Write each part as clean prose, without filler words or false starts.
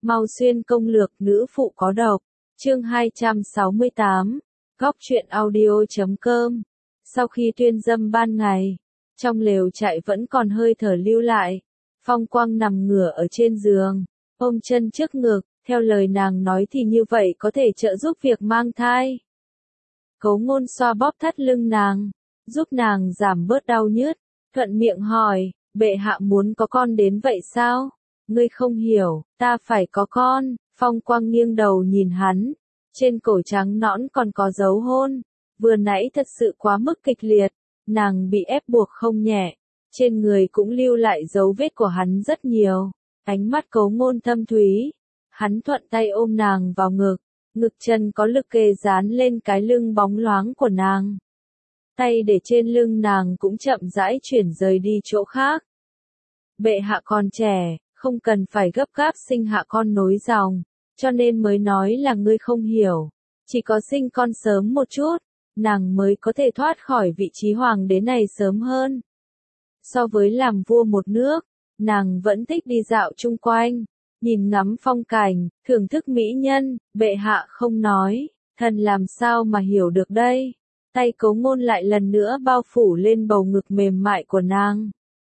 Mau xuyên công lược nữ phụ có độc. Chương 268. Góc truyện audio.com. Sau khi tuyên dâm ban ngày, trong lều trại vẫn còn hơi thở lưu lại. Phong Quang nằm ngửa ở trên giường, ôm chân trước ngực, theo lời nàng nói thì như vậy có thể trợ giúp việc mang thai. Cấu Ngôn xoa bóp thắt lưng nàng, giúp nàng giảm bớt đau nhức, thuận miệng hỏi, bệ hạ muốn có con đến vậy sao? Ngươi không hiểu, ta phải có con. Phong Quang nghiêng đầu nhìn hắn, trên cổ trắng nõn còn có dấu hôn, vừa nãy thật sự quá mức kịch liệt, nàng bị ép buộc không nhẹ, trên người cũng lưu lại dấu vết của hắn rất nhiều. Ánh mắt Cấu Ngôn thâm thúy, hắn thuận tay ôm nàng vào ngực, ngực chân có lực kề dán lên cái lưng bóng loáng của nàng. Tay để trên lưng nàng cũng chậm rãi chuyển rời đi chỗ khác. Bệ hạ còn trẻ, không cần phải gấp gáp sinh hạ con nối dòng, cho nên mới nói là ngươi không hiểu. Chỉ có sinh con sớm một chút, nàng mới có thể thoát khỏi vị trí hoàng đế này sớm hơn. So với làm vua một nước, nàng vẫn thích đi dạo chung quanh, nhìn ngắm phong cảnh, thưởng thức mỹ nhân. Bệ hạ không nói, thần làm sao mà hiểu được đây. Tay Cấu Ngôn lại lần nữa bao phủ lên bầu ngực mềm mại của nàng.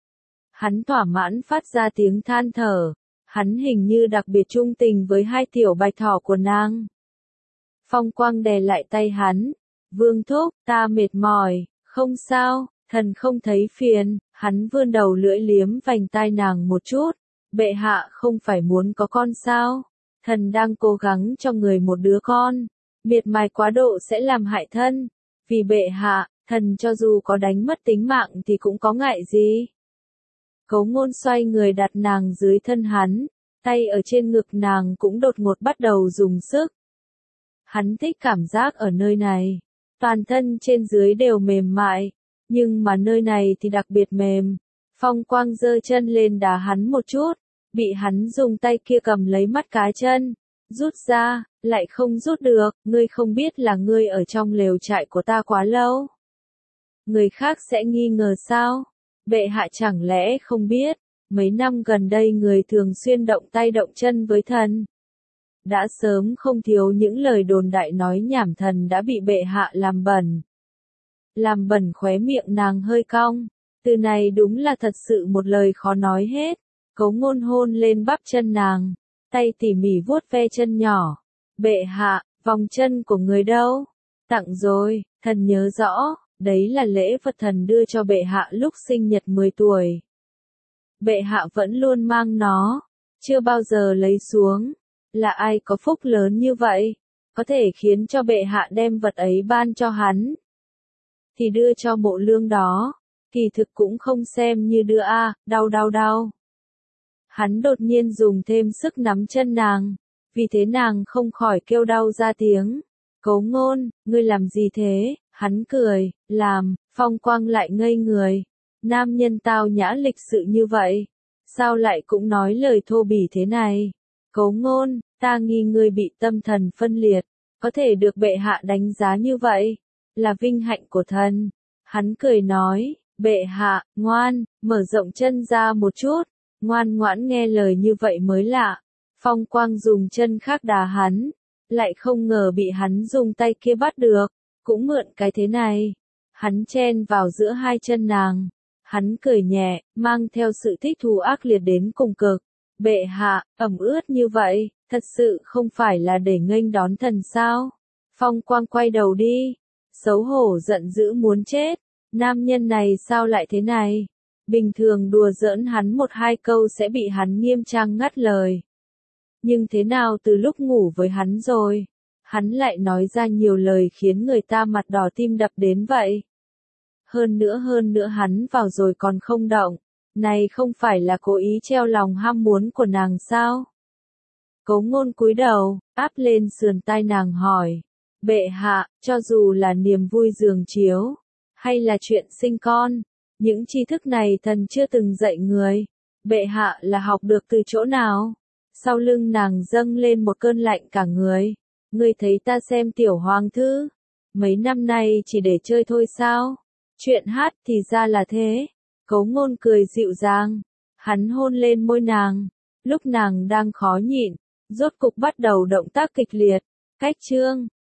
Hắn thỏa mãn phát ra tiếng than thở, hắn hình như đặc biệt trung tình với hai tiểu bạch thỏ của nàng. Phong Quang đè lại tay hắn, vương thúc, ta mệt mỏi, không sao, thần không thấy phiền. Hắn vươn đầu lưỡi liếm vành tai nàng một chút, bệ hạ không phải muốn có con sao, thần đang cố gắng cho người một đứa con, miệt mài quá độ sẽ làm hại thân, vì bệ hạ, thần cho dù có đánh mất tính mạng thì cũng có ngại gì. Cấu Ngôn xoay người đặt nàng dưới thân hắn, tay ở trên ngực nàng cũng đột ngột bắt đầu dùng sức. Hắn thích cảm giác ở nơi này, toàn thân trên dưới đều mềm mại, nhưng mà nơi này thì đặc biệt mềm. Phong Quang giơ chân lên đá hắn một chút, bị hắn dùng tay kia cầm lấy mắt cá chân, rút ra, lại không rút được. Ngươi không biết là ngươi ở trong lều trại của ta quá lâu. Người khác sẽ nghi ngờ sao? Bệ hạ chẳng lẽ không biết, mấy năm gần đây người thường xuyên động tay động chân với thần. Đã sớm không thiếu những lời đồn đại nói nhảm thần đã bị bệ hạ làm bẩn. Làm bẩn khóe miệng nàng hơi cong, từ này đúng là thật sự một lời khó nói hết. Cấu Ngôn hôn lên bắp chân nàng, tay tỉ mỉ vuốt ve chân nhỏ. Bệ hạ, vòng chân của người đâu? Tặng rồi, thần nhớ rõ, đấy là lễ vật thần đưa cho bệ hạ lúc sinh nhật 10 tuổi. Bệ hạ vẫn luôn mang nó, chưa bao giờ lấy xuống. Là ai có phúc lớn như vậy, có thể khiến cho bệ hạ đem vật ấy ban cho hắn? Thì đưa cho Mộ Lương đó, kỳ thực cũng không xem như đưa đau. Hắn đột nhiên dùng thêm sức nắm chân nàng, vì thế nàng không khỏi kêu đau ra tiếng. Cấu Ngôn, ngươi làm gì thế? Hắn cười, làm. Phong Quang lại ngây người. Nam nhân tao nhã lịch sự như vậy, sao lại cũng nói lời thô bỉ thế này? Cấu Ngôn, ta nghi ngươi bị tâm thần phân liệt, có thể được bệ hạ đánh giá như vậy, là vinh hạnh của thần. Hắn cười nói, bệ hạ, ngoan, mở rộng chân ra một chút, ngoan ngoãn nghe lời như vậy mới lạ. Phong Quang dùng chân khác đá hắn, lại không ngờ bị hắn dùng tay kia bắt được, cũng mượn cái thế này. Hắn chen vào giữa hai chân nàng, hắn cười nhẹ, mang theo sự thích thú ác liệt đến cùng cực. Bệ hạ, ẩm ướt như vậy, thật sự không phải là để nghênh đón thần sao? Phong Quang quay đầu đi, xấu hổ giận dữ muốn chết. Nam nhân này sao lại thế này? Bình thường đùa giỡn hắn một hai câu sẽ bị hắn nghiêm trang ngắt lời. Nhưng thế nào từ lúc ngủ với hắn rồi, hắn lại nói ra nhiều lời khiến người ta mặt đỏ tim đập đến vậy. Hơn nữa hắn vào rồi còn không động, này không phải là cố ý treo lòng ham muốn của nàng sao? Cấu Ngôn cúi đầu, áp lên sườn tai nàng hỏi, bệ hạ, cho dù là niềm vui giường chiếu, hay là chuyện sinh con, những tri thức này thần chưa từng dạy người, bệ hạ là học được từ chỗ nào? Sau lưng nàng dâng lên một cơn lạnh cả người. Ngươi thấy ta xem tiểu hoàng thư, mấy năm nay chỉ để chơi thôi sao? Chuyện hát thì ra là thế. Cấu Ngôn cười dịu dàng, hắn hôn lên môi nàng, lúc nàng đang khó nhịn, Rốt cục bắt đầu động tác kịch liệt. Cách chương